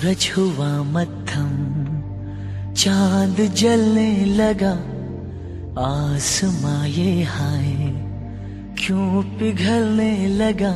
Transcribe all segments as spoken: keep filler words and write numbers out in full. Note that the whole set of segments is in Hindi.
सूरज हुआ मद्धम, चांद जलने लगा, आसमां ये हाय क्यों पिघलने लगा।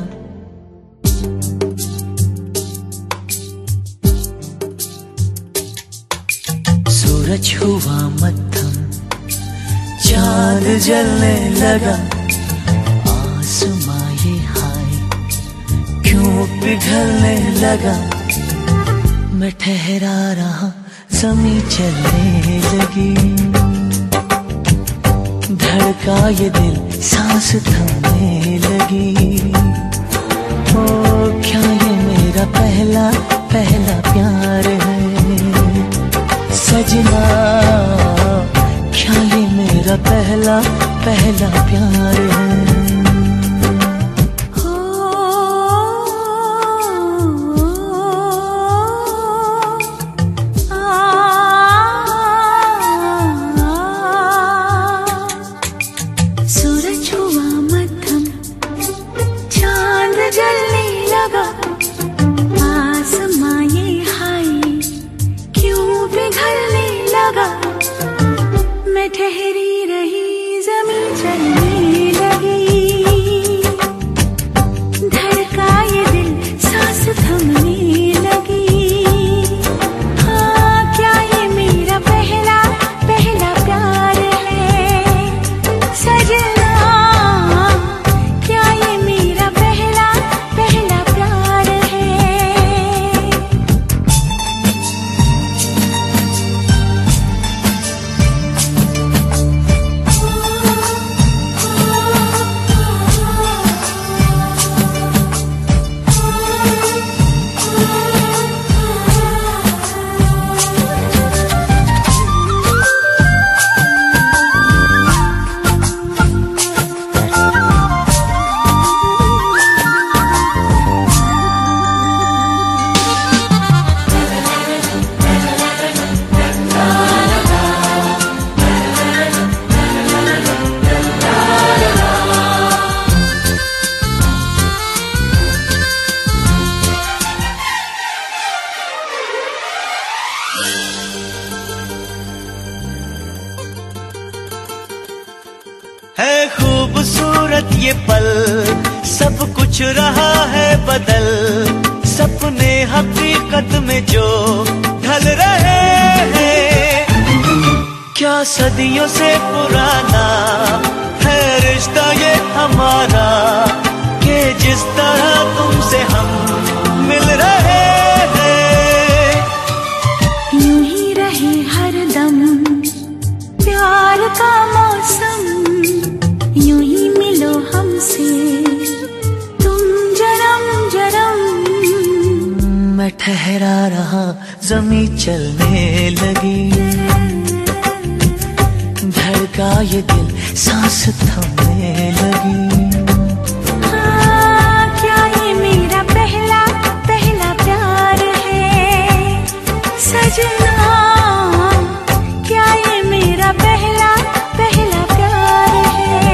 सूरज हुआ मद्धम, चांद जलने लगा, आसमां ये हाय क्यों पिघलने लगा। मैं ठहरा रहा, ज़मीं चलने लगी, धड़का ये दिल, सांस थमने लगी। ओ क्या ये मेरा पहला पहला प्यार है सजना, क्या ये मेरा पहला पहला प्यार है। ठहरी रही, ज़मीं चलने लगी, धड़का ये दिल, सांस थमने लगी। हाँ क्या ये मेरा पहला पहला प्यार है सजना, क्या ये मेरा पहला पहला प्यार है। है खूबसूरत ये पल, सब कुछ रहा है बदल, सपने हकीकत में जो ढल रहे हैं। क्या सदियों से पुराना है रिश्ता ये हमारा, कि जिस तरह तुमसे हम मिल रहे हैं। यूं ही रहे हरदम प्यार का मौसम, यूं ही मिलो हमसे तुम जन्म जन्म। मैं ठहरा रहा, ज़मीं चलने लगी, धड़का ये दिल, सांस थमने लगी। हाँ क्या ये मेरा पहला पहला प्यार है सजना, क्या ये मेरा पहला पहला प्यार है।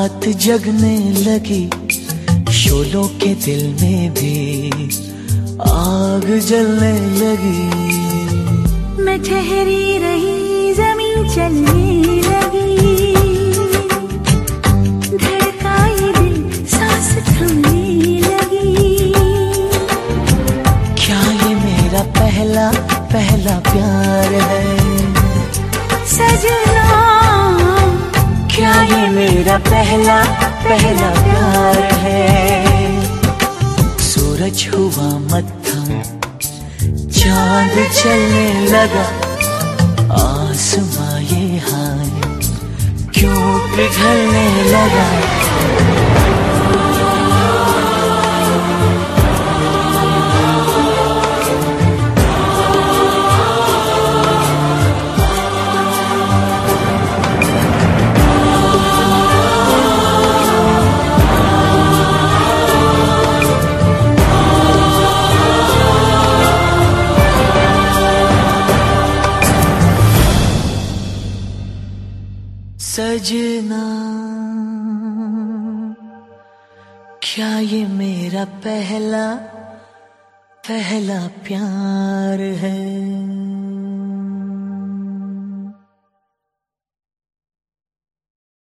रात जगने लगी, शोलों के दिल में भी आग जलने लगी। मैं ठहरी रही, जमीन चलने लगी, धड़काए दिल, सांस थमने लगी। क्या ये मेरा पहला पहला प्यार है सजना? क्या ये मेरा पहला पहला प्यार है? सूरज हुआ मत्थम, चांद चलने लगा, आसमां ये हाय क्यों पिघलने लगा? सजना, क्या ये मेरा पहला पहला प्यार है?